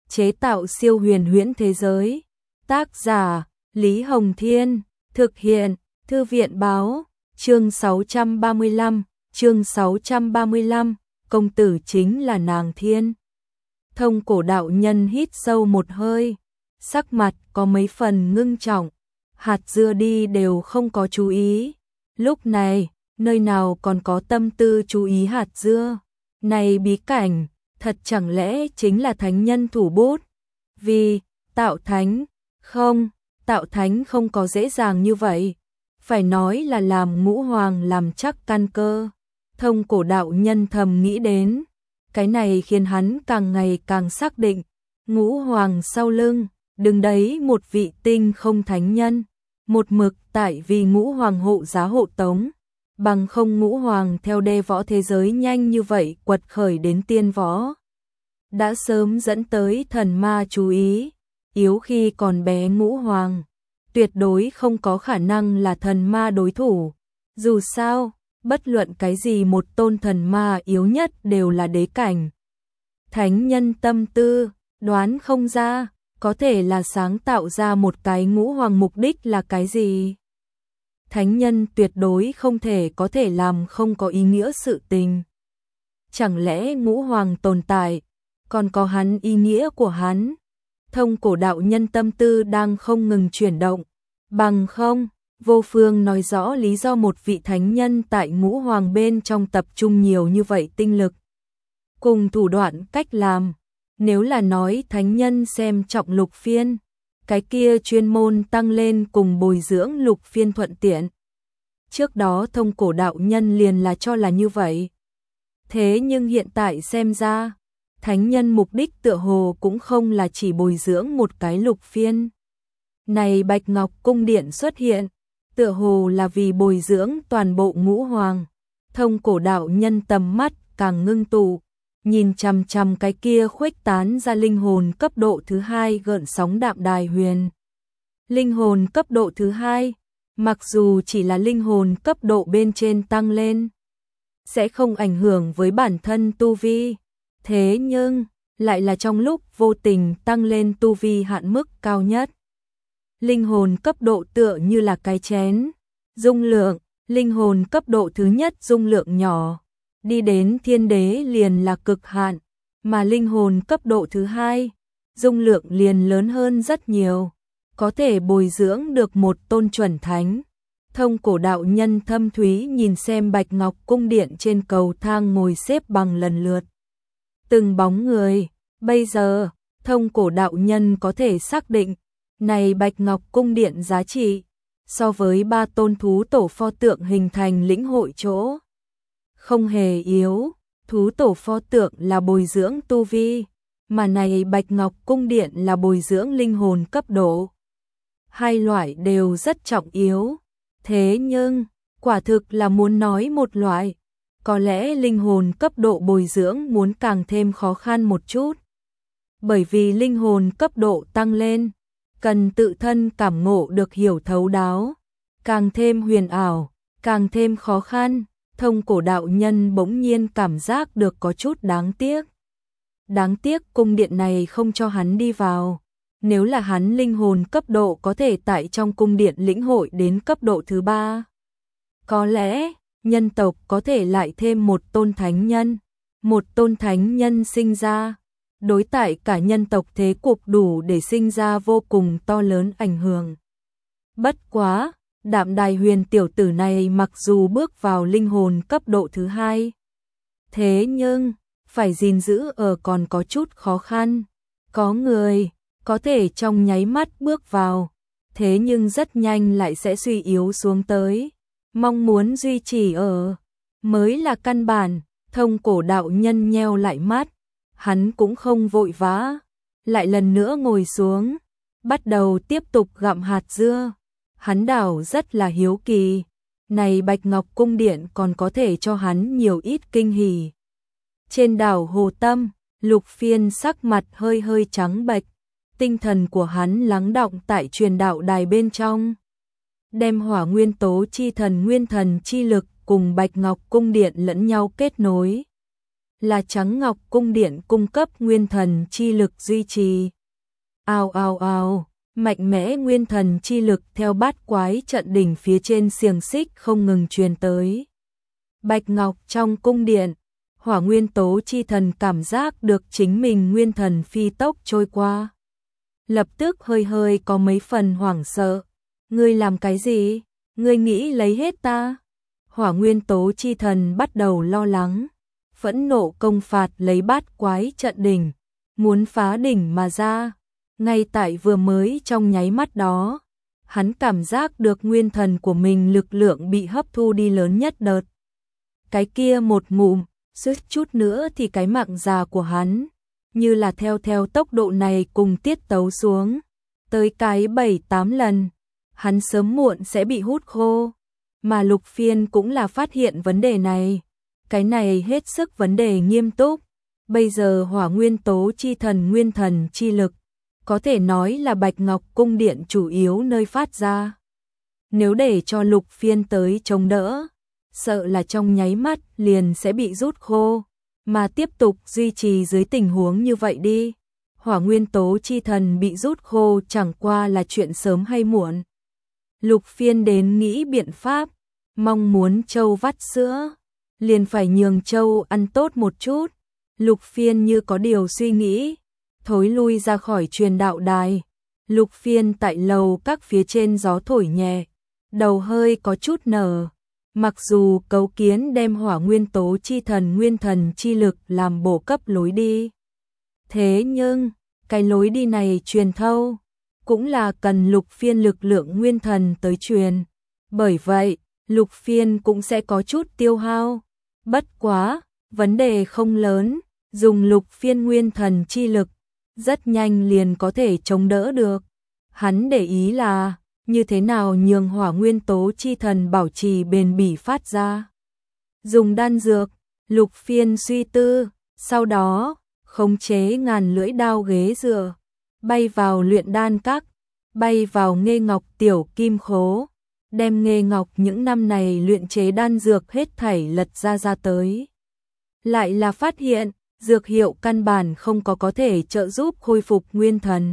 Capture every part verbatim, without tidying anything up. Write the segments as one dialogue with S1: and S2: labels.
S1: chế tạo siêu huyền huyễn thế giới. Tác giả Lý Hồng Thiên, thực hiện Thư viện Báo, chương sáu trăm ba mươi lăm, chương sáu trăm ba mươi lăm, công tử chính là nàng thiên. Thông Cổ đạo nhân hít sâu một hơi, sắc mặt có mấy phần ngưng trọng, hạt dưa đi đều không có chú ý. Lúc này, nơi nào còn có tâm tư chú ý hạt dưa, này bí cảnh, thật chẳng lẽ chính là thánh nhân thủ bút? Vì, tạo thánh, không, tạo thánh không có dễ dàng như vậy, phải nói là làm ngũ hoàng làm chắc căn cơ. Thông Cổ đạo nhân thầm nghĩ đến, cái này khiến hắn càng ngày càng xác định, ngũ hoàng sau lưng, đứng đấy một vị tinh không thánh nhân, một mực tại vì ngũ hoàng hộ giá hộ tống, bằng không ngũ hoàng theo đê võ thế giới nhanh như vậy quật khởi đến tiên võ. Đã sớm dẫn tới thần ma chú ý, yếu khi còn bé ngũ hoàng, tuyệt đối không có khả năng là thần ma đối thủ. Dù sao, bất luận cái gì một tôn thần ma yếu nhất đều là đế cảnh. Thánh nhân tâm tư, đoán không ra, có thể là sáng tạo ra một cái ngũ hoàng mục đích là cái gì. Thánh nhân tuyệt đối không thể có thể làm không có ý nghĩa sự tình. Chẳng lẽ ngũ hoàng tồn tại, còn có hắn ý nghĩa của hắn? Thông Cổ đạo nhân tâm tư đang không ngừng chuyển động, bằng không, vô phương nói rõ lý do một vị thánh nhân tại ngũ hoàng bên trong tập trung nhiều như vậy tinh lực. Cùng thủ đoạn cách làm, nếu là nói thánh nhân xem trọng lục phiên, cái kia chuyên môn tăng lên cùng bồi dưỡng lục phiên thuận tiện. Trước đó Thông Cổ đạo nhân liền là cho là như vậy. Thế nhưng hiện tại xem ra, thánh nhân mục đích tựa hồ cũng không là chỉ bồi dưỡng một cái lục phiên. Này Bạch Ngọc cung điện xuất hiện, tựa hồ là vì bồi dưỡng toàn bộ ngũ hoàng. Thông Cổ đạo nhân tầm mắt càng ngưng tụ, nhìn chằm chằm cái kia khuếch tán ra linh hồn cấp độ thứ hai gợn sóng đạm đài huyền. Linh hồn cấp độ thứ hai, mặc dù chỉ là linh hồn cấp độ bên trên tăng lên, sẽ không ảnh hưởng với bản thân tu vi, thế nhưng lại là trong lúc vô tình tăng lên tu vi hạn mức cao nhất. Linh hồn cấp độ tựa như là cái chén, dung lượng, linh hồn cấp độ thứ nhất dung lượng nhỏ, đi đến thiên đế liền là cực hạn, mà linh hồn cấp độ thứ hai, dung lượng liền lớn hơn rất nhiều, có thể bồi dưỡng được một tôn chuẩn thánh. Thông Cổ đạo nhân thâm thúy nhìn xem Bạch Ngọc cung điện trên cầu thang ngồi xếp bằng lần lượt từng bóng người, bây giờ, Thông Cổ đạo nhân có thể xác định, này Bạch Ngọc cung điện giá trị, so với ba tôn thú tổ pho tượng hình thành lĩnh hội chỗ, không hề yếu. Thú tổ pho tượng là bồi dưỡng tu vi, mà này Bạch Ngọc cung điện là bồi dưỡng linh hồn cấp độ. Hai loại đều rất trọng yếu, thế nhưng, quả thực là muốn nói một loại, có lẽ linh hồn cấp độ bồi dưỡng muốn càng thêm khó khăn một chút. Bởi vì linh hồn cấp độ tăng lên, cần tự thân cảm ngộ được hiểu thấu đáo, càng thêm huyền ảo, càng thêm khó khăn. Thông Cổ đạo nhân bỗng nhiên cảm giác được có chút đáng tiếc. Đáng tiếc cung điện này không cho hắn đi vào. Nếu là hắn linh hồn cấp độ có thể tại trong cung điện lĩnh hội đến cấp độ thứ ba, có lẽ nhân tộc có thể lại thêm một tôn thánh nhân. Một tôn thánh nhân sinh ra, đối tại cả nhân tộc thế cục đủ để sinh ra vô cùng to lớn ảnh hưởng. Bất quá, Đạm Đài Huyền tiểu tử này mặc dù bước vào linh hồn cấp độ thứ hai, thế nhưng phải gìn giữ ở còn có chút khó khăn. Có người có thể trong nháy mắt bước vào, thế nhưng rất nhanh lại sẽ suy yếu xuống tới. Mong muốn duy trì ở mới là căn bản. Thông Cổ đạo nhân nheo lại mắt, hắn cũng không vội vã, lại lần nữa ngồi xuống, bắt đầu tiếp tục gặm hạt dưa. Hắn đảo rất là hiếu kỳ, này Bạch Ngọc cung điện còn có thể cho hắn nhiều ít kinh hỉ. Trên đảo Hồ Tâm, Lục Phiên sắc mặt hơi hơi trắng bệch, tinh thần của hắn lắng đọng tại truyền đạo đài bên trong, đem hỏa nguyên tố chi thần nguyên thần chi lực cùng Bạch Ngọc cung điện lẫn nhau kết nối. là Trắng Ngọc Cung Điện cung cấp nguyên thần chi lực duy trì. Ào ào ào, mạnh mẽ nguyên thần chi lực theo bát quái trận đỉnh phía trên xiềng xích không ngừng truyền tới. Bạch Ngọc trong cung điện, Hỏa Nguyên Tố chi thần cảm giác được chính mình nguyên thần phi tốc trôi qua. Lập tức hơi hơi có mấy phần hoảng sợ. Ngươi làm cái gì? Ngươi nghĩ lấy hết ta? Hỏa Nguyên Tố chi thần bắt đầu lo lắng, phẫn nộ công phạt lấy bát quái trận đỉnh, muốn phá đỉnh mà ra. Ngay tại vừa mới trong nháy mắt đó, hắn cảm giác được nguyên thần của mình lực lượng bị hấp thu đi lớn nhất đợt. Cái kia một ngụm, suýt chút nữa thì cái mạng già của hắn, như là theo theo tốc độ này cùng tiết tấu xuống, tới cái bảy tám lần, hắn sớm muộn sẽ bị hút khô. Mà Lục Phiên cũng là phát hiện vấn đề này, cái này hết sức vấn đề nghiêm túc. Bây giờ Hỏa Nguyên Tố chi thần nguyên thần chi lực, có thể nói là Bạch Ngọc Cung Điện chủ yếu nơi phát ra. Nếu để cho Lục Phiên tới chống đỡ, sợ là trong nháy mắt liền sẽ bị rút khô, mà tiếp tục duy trì dưới tình huống như vậy đi. Hỏa Nguyên Tố chi thần bị rút khô chẳng qua là chuyện sớm hay muộn. Lục Phiên đến nghĩ biện pháp, mong muốn trâu vắt sữa, liền phải nhường trâu ăn tốt một chút. Lục Phiên như có điều suy nghĩ, thối lui ra khỏi truyền đạo đài. Lục Phiên tại lầu các phía trên gió thổi nhẹ, đầu hơi có chút nở. Mặc dù cấu kiến đem Hỏa Nguyên Tố chi thần nguyên thần chi lực làm bổ cấp lối đi, thế nhưng cái lối đi này truyền thâu cũng là cần Lục Phiên lực lượng nguyên thần tới truyền. Bởi vậy, Lục Phiên cũng sẽ có chút tiêu hao. Bất quá, vấn đề không lớn, dùng Lục Phiên nguyên thần chi lực, rất nhanh liền có thể chống đỡ được. Hắn để ý là như thế nào nhường Hỏa Nguyên Tố chi thần bảo trì bền bỉ phát ra. Dùng đan dược, Lục Phiên suy tư, sau đó khống chế ngàn lưỡi đao ghế dựa, bay vào luyện đan các, bay vào Nghê Ngọc tiểu kim khố, đem Nghê Ngọc những năm này luyện chế đan dược hết thảy lật ra ra tới. Lại là phát hiện, dược hiệu căn bản không có có thể trợ giúp khôi phục nguyên thần.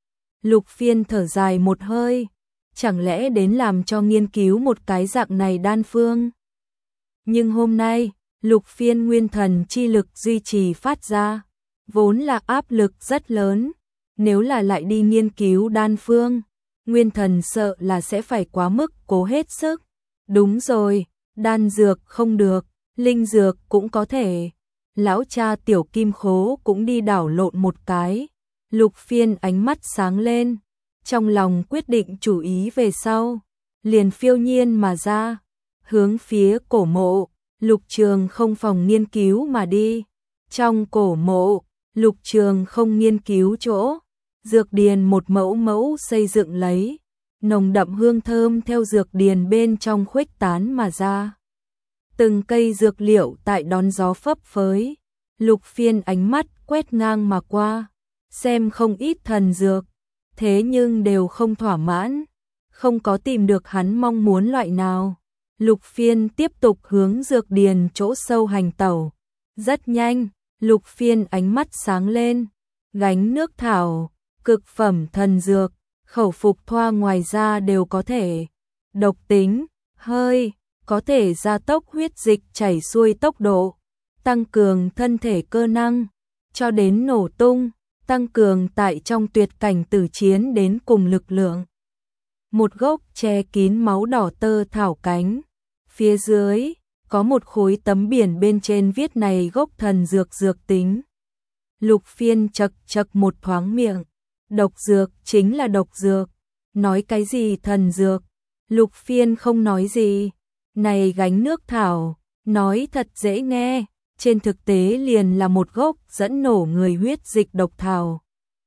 S1: Lục Phiên thở dài một hơi, chẳng lẽ đến làm cho nghiên cứu một cái dạng này đan phương. Nhưng hôm nay, Lục Phiên nguyên thần chi lực duy trì phát ra, vốn là áp lực rất lớn. Nếu là lại đi nghiên cứu đan phương, nguyên thần sợ là sẽ phải quá mức cố hết sức. Đúng rồi, đan dược không được, linh dược cũng có thể. Lão cha tiểu kim khố cũng đi đảo lộn một cái. Lục Phiên ánh mắt sáng lên, trong lòng quyết định chủ ý về sau, liền phiêu nhiên mà ra, hướng phía cổ mộ, Lục Trường không phòng nghiên cứu mà đi. Trong cổ mộ, Lục Trường không nghiên cứu chỗ, dược điền một mẫu mẫu xây dựng lấy, nồng đậm hương thơm theo dược điền bên trong khuếch tán mà ra. Từng cây dược liệu tại đón gió phấp phới, Lục Phiên ánh mắt quét ngang mà qua, xem không ít thần dược, thế nhưng đều không thỏa mãn, không có tìm được hắn mong muốn loại nào. Lục Phiên tiếp tục hướng dược điền chỗ sâu hành tẩu. Rất nhanh, Lục Phiên ánh mắt sáng lên, gánh nước thảo, cực phẩm thần dược, khẩu phục thoa ngoài ra đều có thể. Độc tính, hơi, có thể gia tốc huyết dịch chảy xuôi tốc độ, tăng cường thân thể cơ năng, cho đến nổ tung, tăng cường tại trong tuyệt cảnh tử chiến đến cùng lực lượng. Một gốc che kín máu đỏ tơ thảo cánh, phía dưới có một khối tấm biển bên trên viết này gốc thần dược dược tính. Lục Phiên chật chật một thoáng miệng, độc dược chính là độc dược, nói cái gì thần dược. Lục Phiên không nói gì, này gánh nước thảo, nói thật dễ nghe, trên thực tế liền là một gốc dẫn nổ người huyết dịch độc thảo.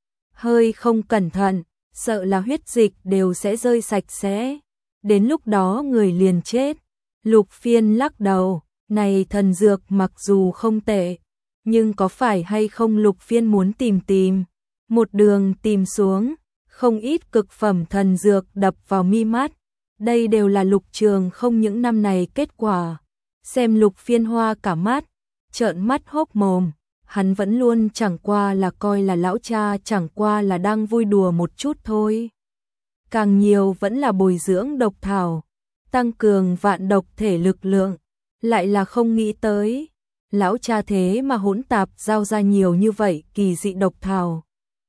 S1: Hơi không cẩn thận, sợ là huyết dịch đều sẽ rơi sạch sẽ, đến lúc đó người liền chết. Lục Phiên lắc đầu, này thần dược mặc dù không tệ, nhưng có phải hay không Lục Phiên muốn tìm tìm. Một đường tìm xuống, không ít cực phẩm thần dược đập vào mi mắt. Đây đều là Lục Trường không những năm này kết quả. Xem Lục Phiên hoa cả mắt, trợn mắt hốc mồm, hắn vẫn luôn chẳng qua là coi là lão cha chẳng qua là đang vui đùa một chút thôi. Càng nhiều vẫn là bồi dưỡng độc thảo, tăng cường vạn độc thể lực lượng, lại là không nghĩ tới. Lão cha thế mà hỗn tạp giao ra nhiều như vậy kỳ dị độc thảo.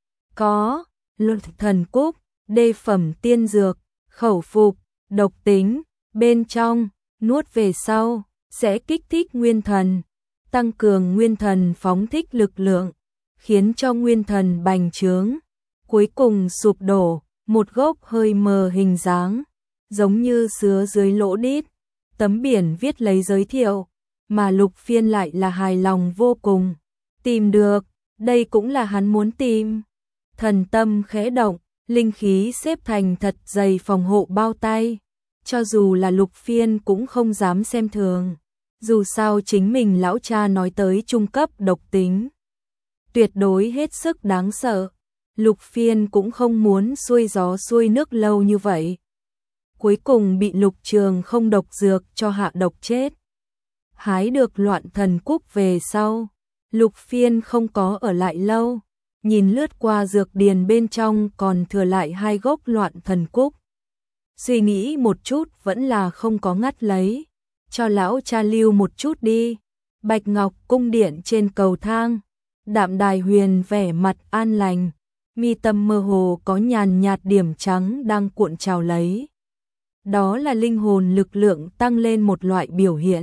S1: Có, luật thần cúc, đê phẩm tiên dược, khẩu phục, độc tính, bên trong, nuốt về sau, sẽ kích thích nguyên thần, tăng cường nguyên thần phóng thích lực lượng, khiến cho nguyên thần bành trướng, cuối cùng sụp đổ, một gốc hơi mờ hình dáng, giống như sứa dưới lỗ đít, tấm biển viết lấy giới thiệu, mà Lục Phiên lại là hài lòng vô cùng, tìm được, đây cũng là hắn muốn tìm. Thần tâm khẽ động, linh khí xếp thành thật dày phòng hộ bao tay, cho dù là Lục Phiên cũng không dám xem thường, dù sao chính mình lão cha nói tới trung cấp độc tính, tuyệt đối hết sức đáng sợ. Lục Phiên cũng không muốn xuôi gió xuôi nước lâu như vậy. Cuối cùng bị Lục Trường không độc dược cho hạ độc chết. Hái được loạn thần cúc về sau, Lục Phiên không có ở lại lâu, nhìn lướt qua dược điền bên trong còn thừa lại hai gốc loạn thần cúc. Suy nghĩ một chút vẫn là không có ngắt lấy, cho lão cha lưu một chút đi. Bạch Ngọc cung điện trên cầu thang, Đạm Đài Huyền vẻ mặt an lành, mi tâm mơ hồ có nhàn nhạt điểm trắng đang cuộn trào lấy. Đó là linh hồn lực lượng tăng lên một loại biểu hiện.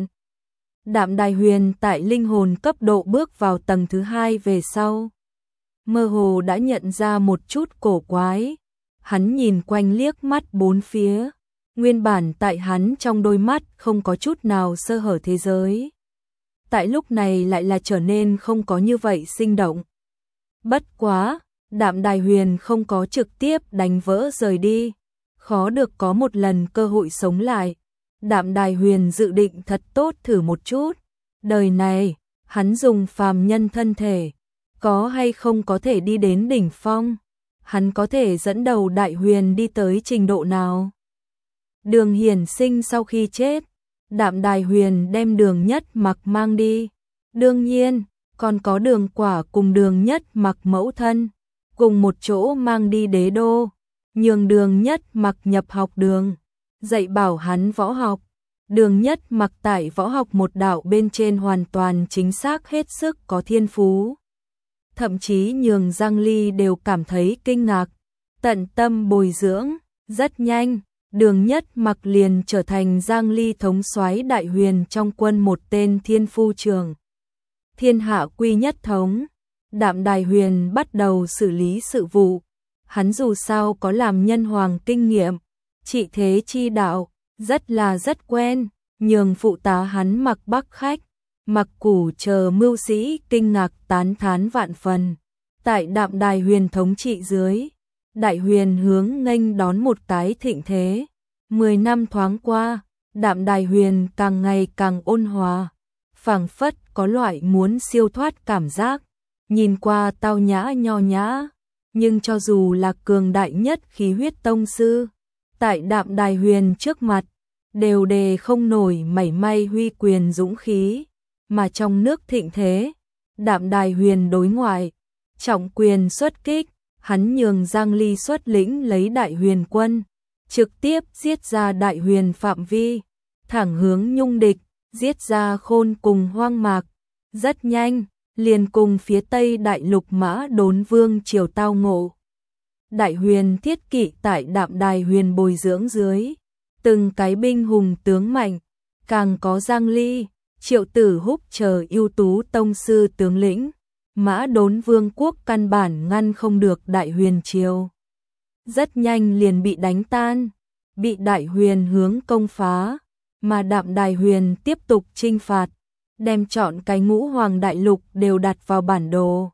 S1: Đạm Đài Huyền tại linh hồn cấp độ bước vào tầng thứ hai về sau, mơ hồ đã nhận ra một chút cổ quái. Hắn nhìn quanh liếc mắt bốn phía, nguyên bản tại hắn trong đôi mắt không có chút nào sơ hở thế giới, tại lúc này lại là trở nên không có như vậy sinh động. Bất quá, Đạm Đài Huyền không có trực tiếp đánh vỡ rời đi, khó được có một lần cơ hội sống lại. Đạm Đài Huyền dự định thật tốt thử một chút, đời này, hắn dùng phàm nhân thân thể, có hay không có thể đi đến đỉnh phong, hắn có thể dẫn đầu Đại Huyền đi tới trình độ nào. Đường Hiển Sinh sau khi chết, Đạm Đài Huyền đem Đường Nhất Mặc mang đi, đương nhiên, còn có Đường Quả cùng Đường Nhất Mặc mẫu thân, cùng một chỗ mang đi đế đô, nhường Đường Nhất Mặc nhập học đường, dạy bảo hắn võ học. Đường Nhất Mặc tại võ học một đạo bên trên hoàn toàn chính xác hết sức có thiên phú. Thậm chí nhường Giang Ly đều cảm thấy kinh ngạc, tận tâm bồi dưỡng, rất nhanh, Đường Nhất Mặc liền trở thành Giang Ly thống soái Đại Huyền trong quân một tên thiên phu trường. Thiên hạ quy nhất thống, Đạm Đài Huyền bắt đầu xử lý sự vụ, hắn dù sao có làm nhân hoàng kinh nghiệm, trị thế chi đạo, rất là rất quen, nhường phụ tá hắn Mặc Bắc Khách, Mặc Củ chờ mưu sĩ kinh ngạc tán thán vạn phần. Tại Đạm Đài Huyền thống trị dưới, Đại Huyền hướng nghênh đón một cái thịnh thế. Mười năm thoáng qua, Đạm Đài Huyền càng ngày càng ôn hòa, phảng phất có loại muốn siêu thoát cảm giác, nhìn qua tao nhã nho nhã, nhưng cho dù là cường đại nhất khí huyết tông sư, tại Đạm Đài Huyền trước mặt, đều đề không nổi mảy may huy quyền dũng khí, mà trong nước thịnh thế, Đạm Đài Huyền đối ngoại, trọng quyền xuất kích, hắn nhường Giang Ly xuất lĩnh lấy Đại Huyền quân, trực tiếp giết ra Đại Huyền phạm vi, thẳng hướng Nhung địch, giết ra Khôn cùng Hoang Mạc, rất nhanh, liền cùng phía Tây Đại Lục Mã Đốn Vương triều tao ngộ. Đại Huyền thiết kỵ tại Đạm Đài Huyền bồi dưỡng dưới, từng cái binh hùng tướng mạnh, càng có Giang Ly, Triệu Tử Húc chờ ưu tú tông sư tướng lĩnh, Mã Đốn Vương quốc căn bản ngăn không được Đại Huyền triều. Rất nhanh liền bị đánh tan, bị Đại Huyền hướng công phá, mà Đạm Đài Huyền tiếp tục chinh phạt, đem chọn cái ngũ hoàng đại lục đều đặt vào bản đồ.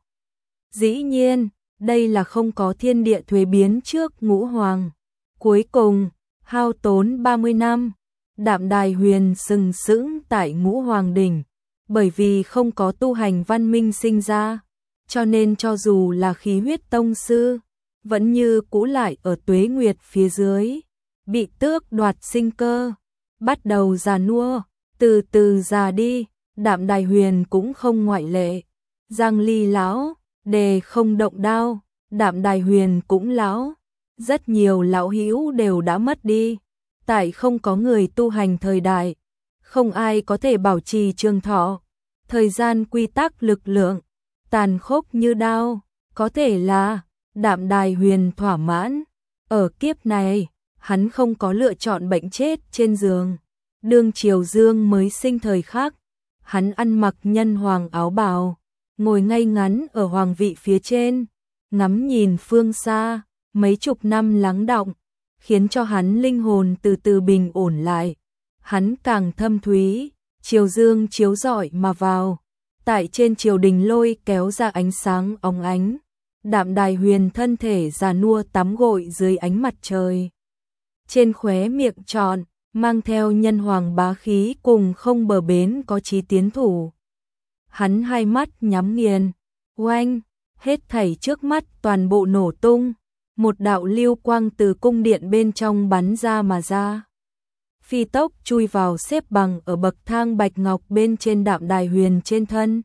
S1: Dĩ nhiên, đây là không có thiên địa thuế biến trước ngũ hoàng. Cuối cùng, hao tốn ba mươi năm, Đạm Đài Huyền sừng sững tại ngũ hoàng đỉnh, bởi vì không có tu hành văn minh sinh ra, cho nên cho dù là khí huyết tông sư, vẫn như cũ lại ở tuế nguyệt phía dưới, bị tước đoạt sinh cơ, bắt đầu già nua, từ từ già đi, Đạm Đài Huyền cũng không ngoại lệ. Giang Ly lão, đề không động đao, Đạm Đài Huyền cũng lão. Rất nhiều lão hữu đều đã mất đi. Tại không có người tu hành thời đại, không ai có thể bảo trì trường thọ. Thời gian quy tắc lực lượng, tàn khốc như đao, có thể là Đạm Đài Huyền thỏa mãn. Ở kiếp này, hắn không có lựa chọn bệnh chết trên giường. Đương Triều Dương mới sinh thời khắc, hắn ăn mặc nhân hoàng áo bào, ngồi ngay ngắn ở hoàng vị phía trên, ngắm nhìn phương xa, mấy chục năm lắng đọng, khiến cho hắn linh hồn từ từ bình ổn lại. Hắn càng thâm thúy, Triều Dương chiếu rọi mà vào, tại trên triều đình lôi kéo ra ánh sáng óng ánh. Đạm Đài Huyền thân thể già nua tắm gội dưới ánh mặt trời. Trên khóe miệng tròn, mang theo nhân hoàng bá khí cùng không bờ bến có chí tiến thủ. Hắn hai mắt nhắm nghiền, oanh, hết thảy trước mắt toàn bộ nổ tung. Một đạo lưu quang từ cung điện bên trong bắn ra mà ra. Phi tốc chui vào xếp bằng ở bậc thang bạch ngọc bên trên Đạm Đài Huyền trên thân.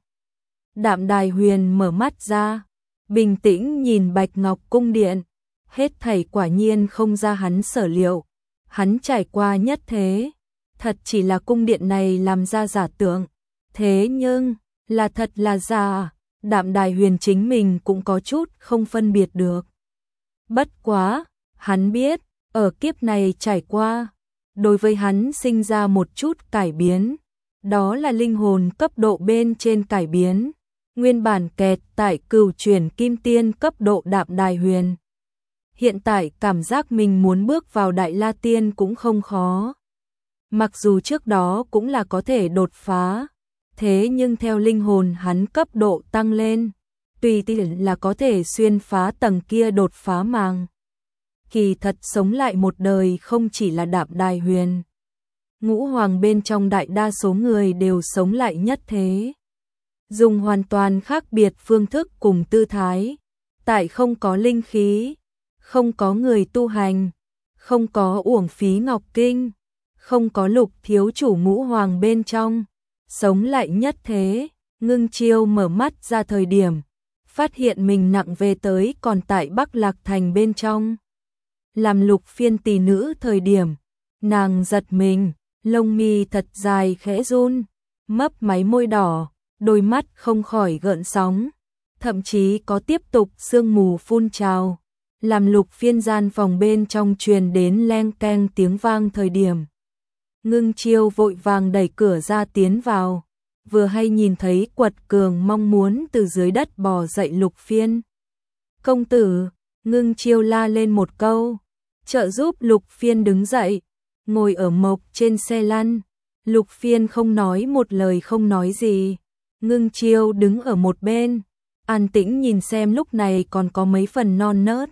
S1: Đạm Đài Huyền mở mắt ra, bình tĩnh nhìn bạch ngọc cung điện. Hết thảy quả nhiên không ra hắn sở liệu. Hắn trải qua nhất thế, thật chỉ là cung điện này làm ra giả tưởng. Thế nhưng, là thật là giả, Đạm Đài Huyền chính mình cũng có chút không phân biệt được. Bất quá, hắn biết, ở kiếp này trải qua, đối với hắn sinh ra một chút cải biến. Đó là linh hồn cấp độ bên trên cải biến. Nguyên bản kẹt tại cửu chuyển kim tiên cấp độ Đạm Đài Huyền. Hiện tại cảm giác mình muốn bước vào Đại La Tiên cũng không khó. Mặc dù trước đó cũng là có thể đột phá, thế nhưng theo linh hồn hắn cấp độ tăng lên, tùy tiện là có thể xuyên phá tầng kia đột phá màng. Kỳ thật sống lại một đời không chỉ là Đạm Đài Huyền. Ngũ hoàng bên trong đại đa số người đều sống lại nhất thế. Dùng hoàn toàn khác biệt phương thức cùng tư thái. Tại không có linh khí, không có người tu hành, không có uổng phí ngọc kinh, không có Lục thiếu chủ ngũ hoàng bên trong. Sống lại nhất thế, Ngưng Chiêu mở mắt ra thời điểm, phát hiện mình nặng về tới còn tại Bắc Lạc Thành bên trong. Làm Lục Phiên tỷ nữ thời điểm, nàng giật mình, lông mi thật dài khẽ run, mấp máy môi đỏ, đôi mắt không khỏi gợn sóng, thậm chí có tiếp tục sương mù phun trào. Làm Lục Phiên gian phòng bên trong truyền đến leng keng tiếng vang thời điểm, Ngưng Chiêu vội vàng đẩy cửa ra tiến vào, vừa hay nhìn thấy Quật Cường mong muốn từ dưới đất bò dậy Lục Phiên. Công tử, Ngưng Chiêu la lên một câu, trợ giúp Lục Phiên đứng dậy, ngồi ở mộc trên xe lăn. Lục Phiên không nói một lời không nói gì, Ngưng Chiêu đứng ở một bên, an tĩnh nhìn xem lúc này còn có mấy phần non nớt.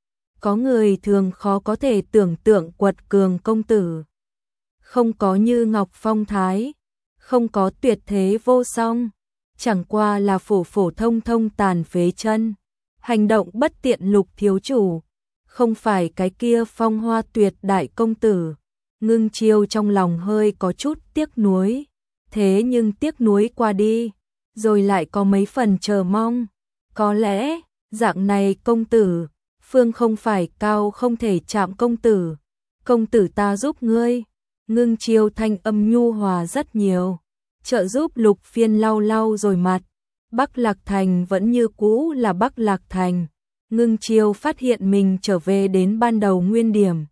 S1: Có người thường khó có thể tưởng tượng Quật Cường công tử. Không có như ngọc phong thái, không có tuyệt thế vô song, chẳng qua là phổ phổ thông thông tàn phế chân. Hành động bất tiện Lục thiếu chủ, không phải cái kia phong hoa tuyệt đại công tử. Ngưng Chiêu trong lòng hơi có chút tiếc nuối, thế nhưng tiếc nuối qua đi, rồi lại có mấy phần chờ mong. Có lẽ, dạng này công tử, phương không phải cao không thể chạm công tử. Công tử ta giúp ngươi. Ngưng Chiêu thanh âm nhu hòa rất nhiều, trợ giúp Lục Phiên lau lau rồi mặt. Bắc Lạc Thành vẫn như cũ là Bắc Lạc Thành. Ngưng Chiêu phát hiện mình trở về đến ban đầu nguyên điểm.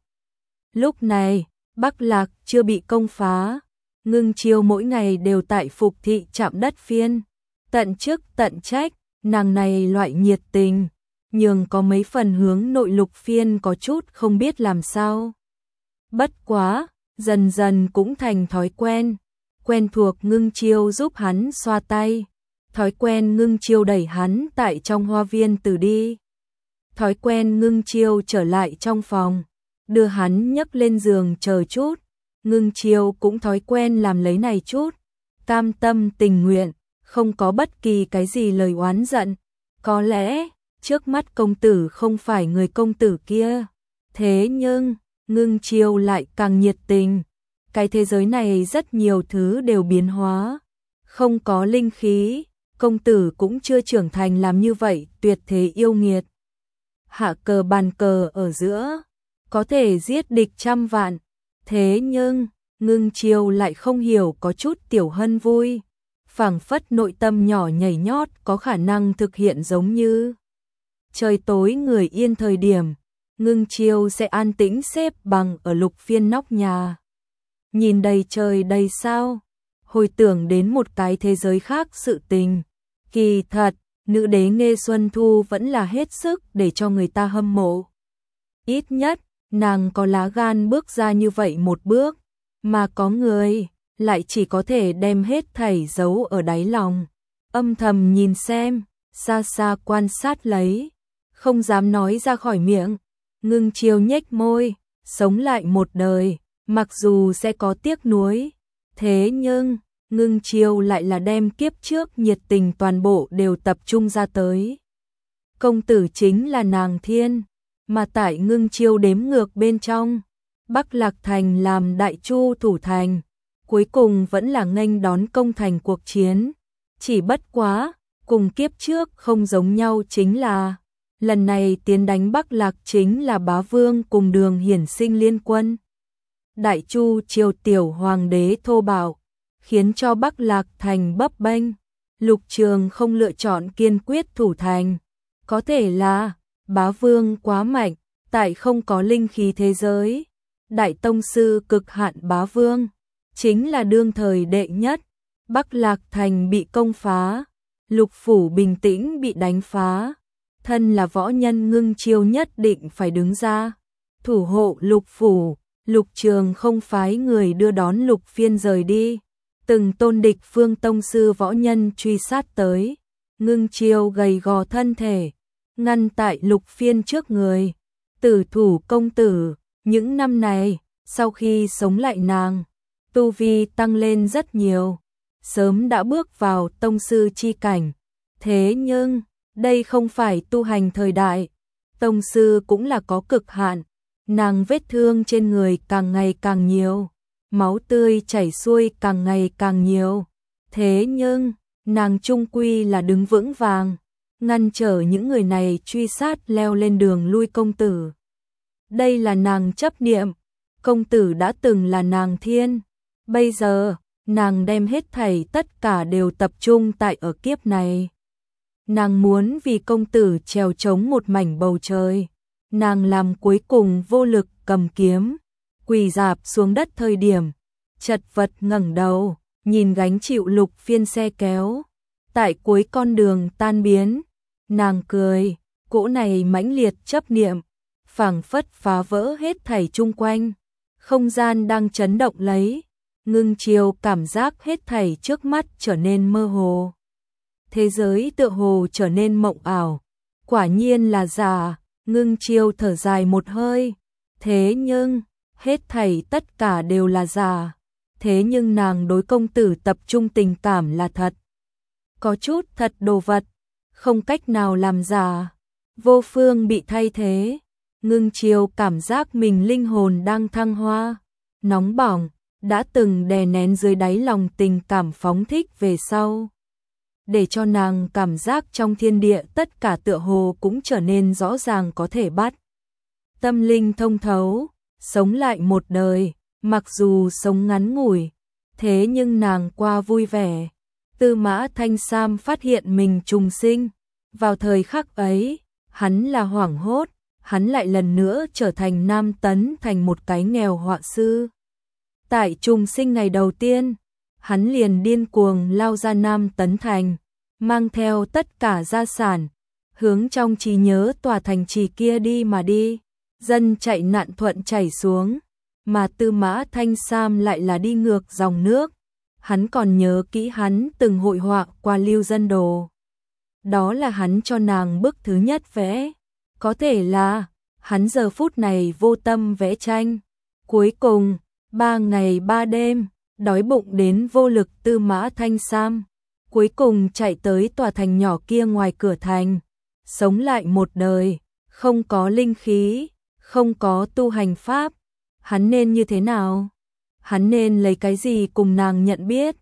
S1: Lúc này, Bắc Lạc chưa bị công phá. Ngưng Chiêu mỗi ngày đều tại phục thị trạm đất phiên. Tận chức tận trách, nàng này loại nhiệt tình, nhường có mấy phần hướng nội Lục Phiên có chút không biết làm sao. Bất quá, dần dần cũng thành thói quen. Quen thuộc Ngưng Chiêu giúp hắn xoa tay. Thói quen Ngưng Chiêu đẩy hắn tại trong hoa viên từ đi. Thói quen Ngưng Chiêu trở lại trong phòng, đưa hắn nhấc lên giường chờ chút. Ngưng Chiêu cũng thói quen làm lấy này chút, cam tâm tình nguyện, không có bất kỳ cái gì lời oán giận. Có lẽ, trước mắt công tử không phải người công tử kia, thế nhưng, Ngưng Chiêu lại càng nhiệt tình. Cái thế giới này rất nhiều thứ đều biến hóa, Không có linh khí, công tử cũng chưa trưởng thành làm như vậy, tuyệt thế yêu nghiệt. Hạ cờ bàn cờ ở giữa, có thể giết địch trăm vạn, thế nhưng, Ngưng Chiêu lại không hiểu có chút tiểu hân vui, phảng phất nội tâm nhỏ nhảy nhót có khả năng thực hiện giống như trời tối người yên thời điểm, Ngưng Chiêu sẽ an tĩnh xếp bằng ở lục phiên nóc nhà. Nhìn đầy trời đầy sao, hồi tưởng đến một cái thế giới khác sự tình. Kỳ thật, nữ đế Nghê Xuân Thu vẫn là hết sức để cho người ta hâm mộ. Ít nhất, nàng có lá gan bước ra như vậy một bước, mà có người lại chỉ có thể đem hết thảy giấu ở đáy lòng, âm thầm nhìn xem, xa xa quan sát lấy, không dám nói ra khỏi miệng. Ngưng Chiêu nhếch môi, sống lại một đời, mặc dù sẽ có tiếc nuối, thế nhưng Ngưng Chiêu lại là đem kiếp trước nhiệt tình toàn bộ đều tập trung ra tới. Công tử chính là nàng thiên, mà tại Ngưng Chiêu đếm ngược bên trong, Bắc Lạc Thành làm đại chu thủ thành, cuối cùng vẫn là nghênh đón công thành cuộc chiến. Chỉ bất quá, cùng kiếp trước không giống nhau chính là, lần này tiến đánh Bắc Lạc chính là Bá Vương cùng Đường Hiển Sinh liên quân. Đại chu triều tiểu hoàng đế thô bạo, khiến cho Bắc Lạc Thành bấp bênh, Lục Trường không lựa chọn kiên quyết thủ thành. Có thể là, Bá Vương quá mạnh, tại không có linh khí thế giới. Đại tông sư cực hạn Bá Vương, chính là đương thời đệ nhất. Bắc Lạc Thành bị công phá, Lục Phủ bình tĩnh bị đánh phá. Thân là võ nhân Ngưng Chiêu nhất định phải đứng ra, thủ hộ Lục Phủ. Lục Trường không phái người đưa đón Lục Phiên rời đi. Từng tôn địch phương tông sư võ nhân truy sát tới. Ngưng Chiêu gầy gò thân thể, ngăn tại Lục Phiên trước người. Tử thủ công tử, những năm này, sau khi sống lại nàng, tu vi tăng lên rất nhiều, sớm đã bước vào tông sư chi cảnh. Thế nhưng, đây không phải tu hành thời đại, tông sư cũng là có cực hạn. Nàng vết thương trên người càng ngày càng nhiều, máu tươi chảy xuôi càng ngày càng nhiều. Thế nhưng, nàng chung quy là đứng vững vàng, ngăn trở những người này truy sát leo lên đường lui công tử. Đây là nàng chấp niệm, công tử đã từng là nàng thiên, bây giờ, nàng đem hết thảy tất cả đều tập trung tại ở kiếp này. Nàng muốn vì công tử trèo chống một mảnh bầu trời. Nàng làm cuối cùng vô lực cầm kiếm, quỳ rạp xuống đất thời điểm, chật vật ngẩng đầu, nhìn gánh chịu Lục Phiên xe kéo, tại cuối con đường tan biến, nàng cười, cỗ này mãnh liệt chấp niệm, phảng phất phá vỡ hết thảy chung quanh, không gian đang chấn động lấy, Ngưng Chiêu cảm giác hết thảy trước mắt trở nên mơ hồ. Thế giới tựa hồ trở nên mộng ảo, quả nhiên là giả. Ngưng Chiêu thở dài một hơi, thế nhưng, hết thảy tất cả đều là giả, thế nhưng nàng đối công tử tập trung tình cảm là thật. Có chút thật đồ vật, không cách nào làm giả, vô phương bị thay thế. Ngưng Chiêu cảm giác mình linh hồn đang thăng hoa, nóng bỏng, đã từng đè nén dưới đáy lòng tình cảm phóng thích về sau. Để cho nàng cảm giác trong thiên địa tất cả tựa hồ cũng trở nên rõ ràng có thể bắt. Tâm linh thông thấu, sống lại một đời, mặc dù sống ngắn ngủi, thế nhưng nàng qua vui vẻ. Tư Mã Thanh Sam phát hiện mình trùng sinh, vào thời khắc ấy, hắn là hoảng hốt, hắn lại lần nữa trở thành Nam Tấn thành một cái nghèo họa sư. Tại trùng sinh ngày đầu tiên, hắn liền điên cuồng lao ra Nam Tấn thành, mang theo tất cả gia sản, hướng trong trí nhớ tòa thành trì kia đi mà đi. Dân chạy nạn thuận chảy xuống, mà Tư Mã Thanh Sam lại là đi ngược dòng nước. Hắn còn nhớ kỹ hắn từng hội họa qua Lưu Dân Đồ. Đó là hắn cho nàng bức thứ nhất vẽ. Có thể là, hắn giờ phút này vô tâm vẽ tranh. Cuối cùng, ba ngày ba đêm, đói bụng đến vô lực Tư Mã Thanh Sam. Cuối cùng chạy tới tòa thành nhỏ kia ngoài cửa thành. Sống lại một đời, không có linh khí, không có tu hành pháp. Hắn nên như thế nào? Hắn nên lấy cái gì cùng nàng nhận biết?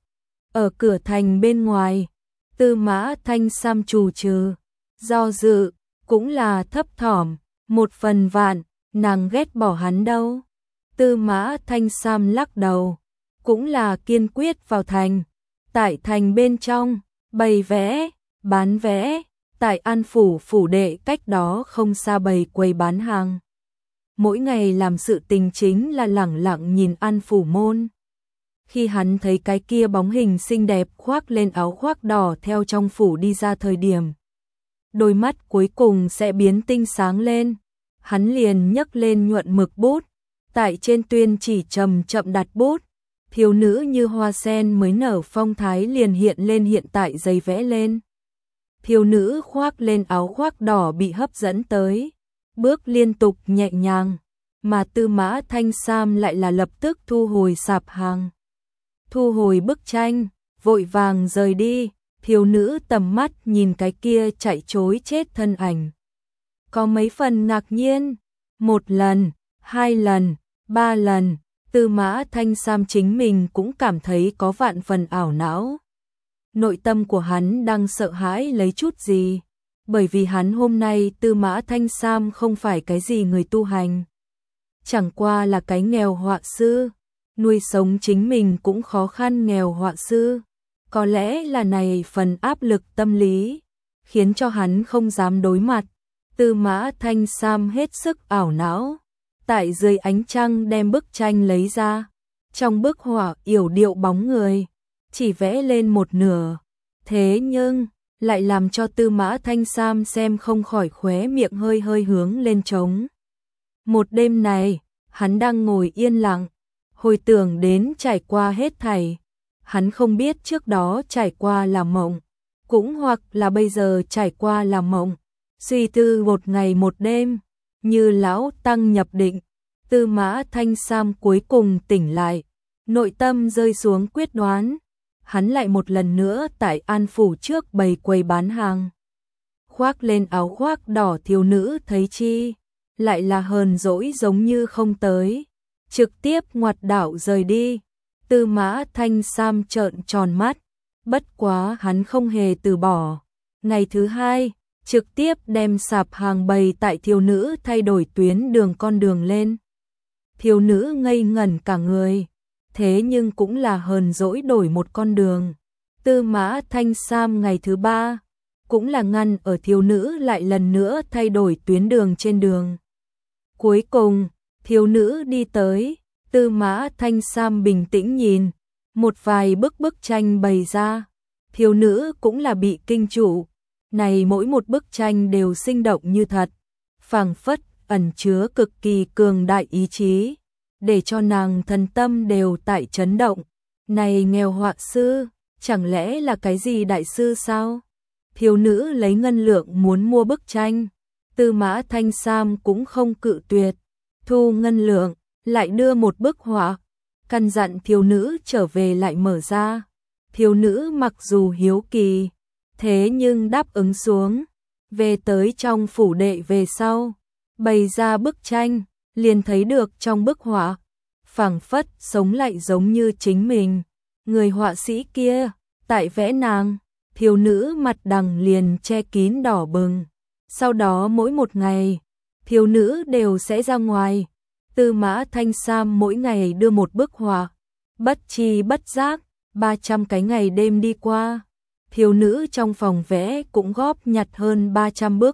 S1: Ở cửa thành bên ngoài, Tư Mã Thanh Sam trù trừ, do dự, cũng là thấp thỏm, một phần vạn, nàng ghét bỏ hắn đâu. Tư Mã Thanh Sam lắc đầu, cũng là kiên quyết vào thành. Tại thành bên trong, bày vẽ, bán vẽ, tại An Phủ phủ đệ cách đó không xa bày quầy bán hàng. Mỗi ngày làm sự tình chính là lẳng lặng nhìn An Phủ môn. Khi hắn thấy cái kia bóng hình xinh đẹp khoác lên áo khoác đỏ theo trong phủ đi ra thời điểm, đôi mắt cuối cùng sẽ biến tinh sáng lên. Hắn liền nhấc lên nhuận mực bút, tại trên tuyên chỉ chậm chậm đặt bút. Thiếu nữ như hoa sen mới nở phong thái liền hiện lên hiện tại giấy vẽ lên. Thiếu nữ khoác lên áo khoác đỏ bị hấp dẫn tới, bước liên tục nhẹ nhàng, mà Tư Mã Thanh Sam lại là lập tức thu hồi sạp hàng, thu hồi bức tranh, vội vàng rời đi. Thiếu nữ tầm mắt nhìn cái kia chạy trối chết thân ảnh, có mấy phần ngạc nhiên. Một lần, hai lần, ba lần, Tư Mã Thanh Sam chính mình cũng cảm thấy có vạn phần ảo não. Nội tâm của hắn đang sợ hãi lấy chút gì, bởi vì hắn hôm nay Tư Mã Thanh Sam không phải cái gì người tu hành, chẳng qua là cái nghèo họa sư, nuôi sống chính mình cũng khó khăn nghèo họa sư. Có lẽ là này phần áp lực tâm lý, khiến cho hắn không dám đối mặt. Tư Mã Thanh Sam hết sức ảo não, tại dưới ánh trăng đem bức tranh lấy ra. Trong bức họa yểu điệu bóng người, chỉ vẽ lên một nửa, thế nhưng lại làm cho Tư Mã Thanh Sam xem không khỏi khóe miệng hơi hơi hướng lên trống. Một đêm này, hắn đang ngồi yên lặng, hồi tưởng đến trải qua hết thảy. Hắn không biết trước đó trải qua là mộng, cũng hoặc là bây giờ trải qua là mộng. Suy tư một ngày một đêm, như lão tăng nhập định, Tư Mã Thanh Sam cuối cùng tỉnh lại, nội tâm rơi xuống quyết đoán. Hắn lại một lần nữa tại An Phủ trước bày quầy bán hàng. Khoác lên áo khoác đỏ thiếu nữ thấy chi, lại là hờn dỗi giống như không tới, trực tiếp ngoặt đảo rời đi. Tư Mã Thanh Sam trợn tròn mắt, bất quá hắn không hề từ bỏ. Ngày thứ hai, trực tiếp đem sạp hàng bày tại thiếu nữ thay đổi tuyến đường con đường lên. Thiếu nữ ngây ngẩn cả người, thế nhưng cũng là hờn dỗi đổi một con đường. Tư Mã Thanh Sam ngày thứ ba, cũng là ngăn ở thiếu nữ lại lần nữa thay đổi tuyến đường trên đường. Cuối cùng, thiếu nữ đi tới, Tư Mã Thanh Sam bình tĩnh nhìn, một vài bức bức tranh bày ra. Thiếu nữ cũng là bị kinh trụ, này mỗi một bức tranh đều sinh động như thật, phảng phất ẩn chứa cực kỳ cường đại ý chí, để cho nàng thân tâm đều tại chấn động. Này nghèo họa sư, chẳng lẽ là cái gì đại sư sao? Thiếu nữ lấy ngân lượng muốn mua bức tranh, Tư Mã Thanh Sam cũng không cự tuyệt, thu ngân lượng, lại đưa một bức họa, căn dặn thiếu nữ trở về lại mở ra. Thiếu nữ mặc dù hiếu kỳ, thế nhưng đáp ứng xuống. Về tới trong phủ đệ về sau, bày ra bức tranh, liền thấy được trong bức họa, phảng phất sống lại giống như chính mình. Người họa sĩ kia, tại vẽ nàng, thiếu nữ mặt đằng liền che kín đỏ bừng. Sau đó mỗi một ngày, thiếu nữ đều sẽ ra ngoài. Tư Mã Thanh Sam mỗi ngày đưa một bức họa, bất chi bất giác, ba trăm cái ngày đêm đi qua, thiếu nữ trong phòng vẽ cũng góp nhặt hơn ba trăm bức.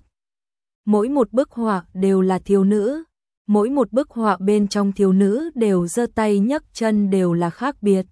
S1: Mỗi một bức họa đều là thiếu nữ, mỗi một bức họa bên trong thiếu nữ đều giơ tay nhấc chân đều là khác biệt.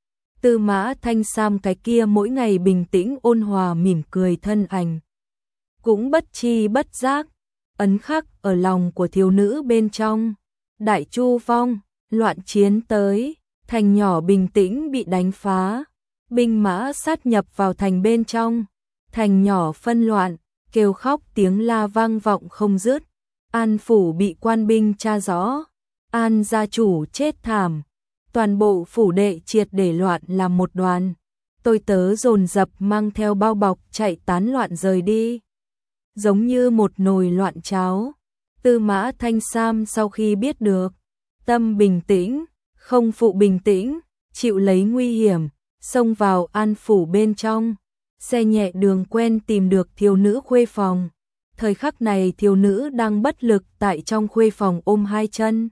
S1: Tư Mã Thanh Sam cái kia mỗi ngày bình tĩnh ôn hòa mỉm cười thân ảnh, cũng bất chi bất giác, ấn khắc ở lòng của thiếu nữ bên trong. Đại Chu Phong, loạn chiến tới, thành nhỏ bình tĩnh bị đánh phá, binh mã sát nhập vào thành bên trong, thành nhỏ phân loạn, kêu khóc tiếng la vang vọng không dứt. An phủ bị quan binh tra rõ, An gia chủ chết thảm, toàn bộ phủ đệ triệt để loạn làm một đoàn. Tôi tớ dồn dập mang theo bao bọc chạy tán loạn rời đi, giống như một nồi loạn cháo. Tư Mã Thanh Sam sau khi biết được, tâm bình tĩnh, không phụ bình tĩnh, chịu lấy nguy hiểm, xông vào An phủ bên trong, xe nhẹ đường quen tìm được thiếu nữ khuê phòng. Thời khắc này thiếu nữ đang bất lực tại trong khuê phòng ôm hai chân.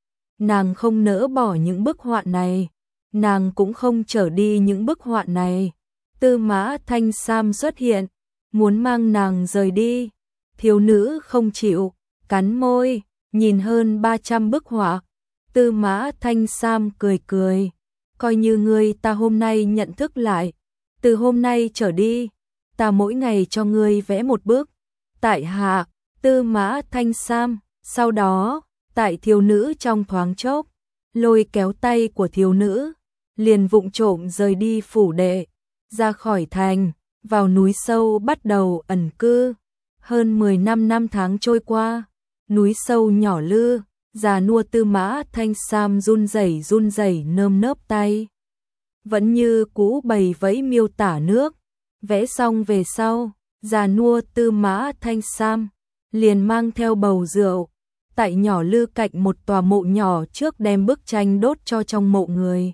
S1: Nàng không nỡ bỏ những bức họa này, nàng cũng không trở đi những bức họa này. Tư Mã Thanh Sam xuất hiện, muốn mang nàng rời đi. Thiếu nữ không chịu, cắn môi, nhìn hơn ba trăm bức họa. Tư Mã Thanh Sam cười cười, coi như ngươi ta hôm nay nhận thức lại, từ hôm nay trở đi, ta mỗi ngày cho ngươi vẽ một bức. Tại hạ, Tư Mã Thanh Sam, sau đó, tại thiếu nữ trong thoáng chốc, lôi kéo tay của thiếu nữ, liền vụng trộm rời đi phủ đệ, ra khỏi thành, vào núi sâu bắt đầu ẩn cư. Hơn mười năm năm tháng trôi qua, núi sâu nhỏ lư, già nua Tư Mã Thanh Sam run rẩy run rẩy nơm nớp tay. Vẫn như cũ bày vẫy miêu tả nước, vẽ xong về sau, già nua Tư Mã Thanh Sam liền mang theo bầu rượu, tại nhỏ lư cạnh một tòa mộ nhỏ trước đem bức tranh đốt cho trong mộ người.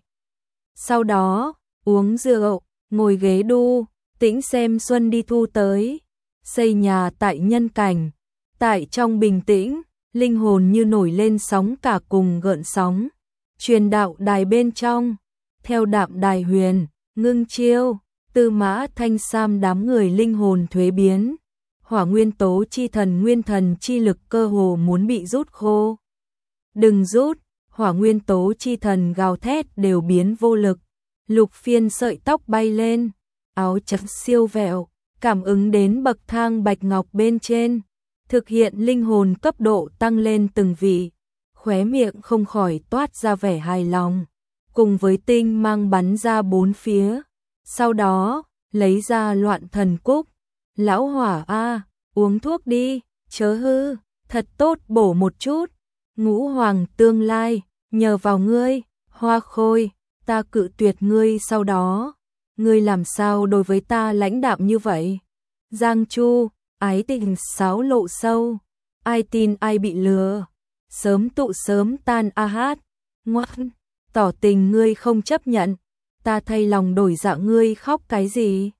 S1: Sau đó, uống rượu, ngồi ghế đu, tĩnh xem xuân đi thu tới, xây nhà tại nhân cảnh, tại trong bình tĩnh, linh hồn như nổi lên sóng cả cùng gợn sóng, truyền đạo đài bên trong, theo đạm đài huyền, ngưng chiêu, Tư Mã Thanh Sam đám người linh hồn thuế biến, hỏa nguyên tố chi thần nguyên thần chi lực cơ hồ muốn bị rút khô. Đừng rút, hỏa nguyên tố chi thần gào thét đều biến vô lực, lục phiên sợi tóc bay lên, áo chật siêu vẹo, cảm ứng đến bậc thang bạch ngọc bên trên, thực hiện linh hồn cấp độ tăng lên từng vị, khóe miệng không khỏi toát ra vẻ hài lòng, cùng với tinh mang bắn ra bốn phía. Sau đó, lấy ra loạn thần cúc, lão hỏa a, uống thuốc đi, chớ hư, thật tốt bổ một chút, ngũ hoàng tương lai, nhờ vào ngươi, hoa khôi, ta cự tuyệt ngươi sau đó, ngươi làm sao đối với ta lãnh đạm như vậy? Giang Chu, ái tình sáo lộ sâu, ai tin ai bị lừa, sớm tụ sớm tan a hát, ngoan, tỏ tình ngươi không chấp nhận, ta thay lòng đổi dạ ngươi khóc cái gì?